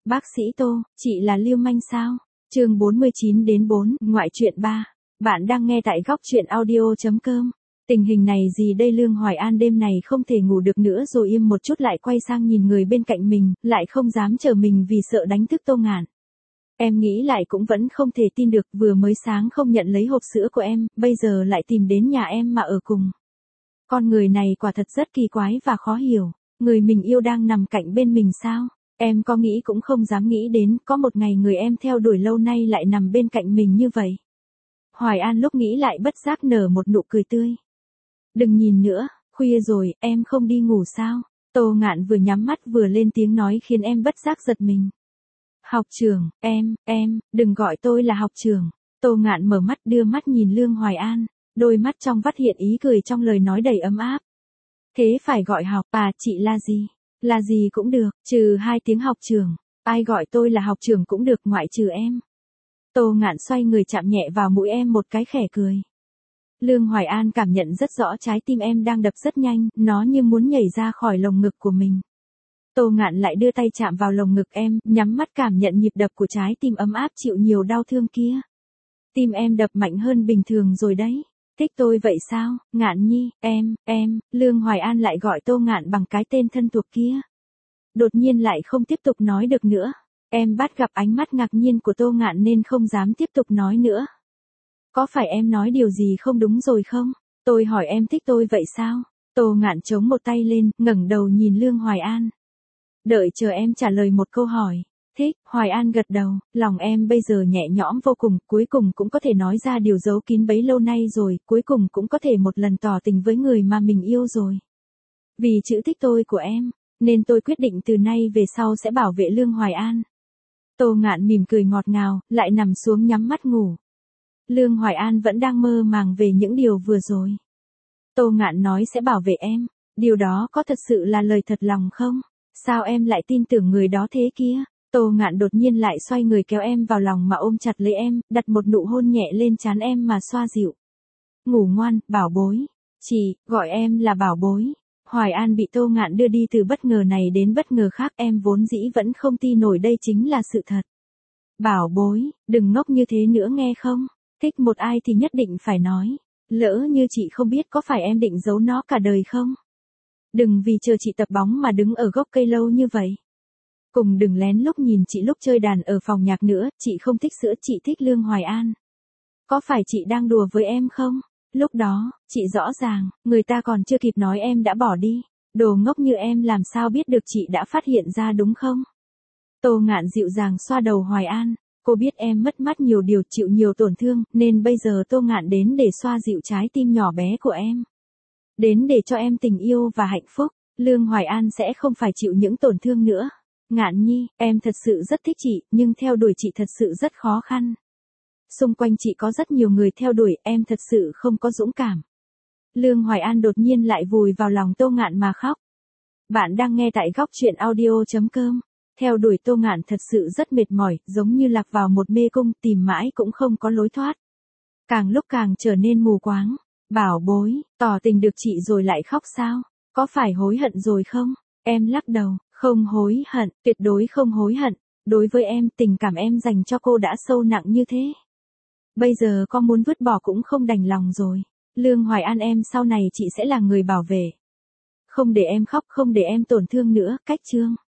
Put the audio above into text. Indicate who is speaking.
Speaker 1: Bác sĩ Tô, chị là lưu manh sao? Chương 49-4, ngoại truyện 3. Bạn đang nghe tại góc truyện audio.com. Tình hình này gì đây, Lương Hoài An đêm này không thể ngủ được nữa rồi im một chút lại quay sang nhìn người bên cạnh mình, lại không dám chờ mình vì sợ đánh thức Tô Ngạn. Em nghĩ lại cũng vẫn không thể tin được, vừa mới sáng không nhận lấy hộp sữa của em, bây giờ lại tìm đến nhà em mà ở cùng. Con người này quả thật rất kỳ quái và khó hiểu, người mình yêu đang nằm cạnh bên mình sao? Em có nghĩ cũng không dám nghĩ đến, có một ngày người em theo đuổi lâu nay lại nằm bên cạnh mình như vậy. Hoài An lúc nghĩ lại bất giác nở một nụ cười tươi. Đừng nhìn nữa, khuya rồi, em không đi ngủ sao? Tô Ngạn vừa nhắm mắt vừa lên tiếng nói khiến em bất giác giật mình. Học trưởng, em, đừng gọi tôi là học trưởng. Tô Ngạn mở mắt đưa mắt nhìn Lương Hoài An, đôi mắt trong vắt hiện ý cười trong lời nói đầy ấm áp. Thế phải gọi học, chị là gì? Là gì cũng được, trừ 2 tiếng học trưởng. Ai gọi tôi là học trưởng cũng được ngoại trừ em. Tô Ngạn xoay người chạm nhẹ vào mũi em một cái khẽ cười. Lương Hoài An cảm nhận rất rõ trái tim em đang đập rất nhanh, nó như muốn nhảy ra khỏi lồng ngực của mình. Tô Ngạn lại đưa tay chạm vào lồng ngực em, nhắm mắt cảm nhận nhịp đập của trái tim ấm áp chịu nhiều đau thương kia. Tim em đập mạnh hơn bình thường rồi đấy. Thích tôi vậy sao, Ngạn Nhi, em, Lương Hoài An lại gọi Tô Ngạn bằng cái tên thân thuộc kia. Đột nhiên lại không tiếp tục nói được nữa. Em bắt gặp ánh mắt ngạc nhiên của Tô Ngạn nên không dám tiếp tục nói nữa. Có phải em nói điều gì không đúng rồi không? Tôi hỏi em thích tôi vậy sao? Tô Ngạn chống một tay lên, ngẩng đầu nhìn Lương Hoài An. Đợi chờ em trả lời một câu hỏi. Thích, Hoài An gật đầu, lòng em bây giờ nhẹ nhõm vô cùng, cuối cùng cũng có thể nói ra điều giấu kín bấy lâu nay rồi, cuối cùng cũng có thể một lần tỏ tình với người mà mình yêu rồi. Vì chữ thích tôi của em, nên tôi quyết định từ nay về sau sẽ bảo vệ Lương Hoài An. Tô Ngạn mỉm cười ngọt ngào, lại nằm xuống nhắm mắt ngủ. Lương Hoài An vẫn đang mơ màng về những điều vừa rồi. Tô Ngạn nói sẽ bảo vệ em, điều đó có thật sự là lời thật lòng không? Sao em lại tin tưởng người đó thế kia? Tô Ngạn đột nhiên lại xoay người kéo em vào lòng mà ôm chặt lấy em, đặt một nụ hôn nhẹ lên trán em mà xoa dịu. Ngủ ngoan, bảo bối. Chị, gọi em là bảo bối. Hoài An bị Tô Ngạn đưa đi từ bất ngờ này đến bất ngờ khác, em vốn dĩ vẫn không tin nổi đây chính là sự thật. Bảo bối, đừng ngốc như thế nữa nghe không? Thích một ai thì nhất định phải nói. Lỡ như chị không biết có phải em định giấu nó cả đời không? Đừng vì chờ chị tập bóng mà đứng ở gốc cây lâu như vậy. Cùng đừng lén lúc nhìn chị lúc chơi đàn ở phòng nhạc nữa, chị không thích sữa, chị thích Lương Hoài An. Có phải chị đang đùa với em không? Lúc đó, chị rõ ràng, người ta còn chưa kịp nói em đã bỏ đi. Đồ ngốc như em làm sao biết được chị đã phát hiện ra đúng không? Tô Ngạn dịu dàng xoa đầu Hoài An, cô biết em mất mát nhiều điều, chịu nhiều tổn thương, nên bây giờ Tô Ngạn đến để xoa dịu trái tim nhỏ bé của em. Đến để cho em tình yêu và hạnh phúc, Lương Hoài An sẽ không phải chịu những tổn thương nữa. Ngạn Nhi, em thật sự rất thích chị, nhưng theo đuổi chị thật sự rất khó khăn. Xung quanh chị có rất nhiều người theo đuổi, em thật sự không có dũng cảm. Lương Hoài An đột nhiên lại vùi vào lòng Tô Ngạn mà khóc. Bạn đang nghe tại góc truyện audio.com. Theo đuổi Tô Ngạn thật sự rất mệt mỏi, giống như lạc vào một mê cung, tìm mãi cũng không có lối thoát. Càng lúc càng trở nên mù quáng. Bảo bối, tỏ tình được chị rồi lại khóc sao? Có phải hối hận rồi không? Em lắc đầu, không hối hận, tuyệt đối không hối hận. Đối với em, tình cảm em dành cho cô đã sâu nặng như thế. Bây giờ con muốn vứt bỏ cũng không đành lòng rồi. Lương Hoài An, em sau này chị sẽ là người bảo vệ. Không để em khóc, không để em tổn thương nữa, cách chương.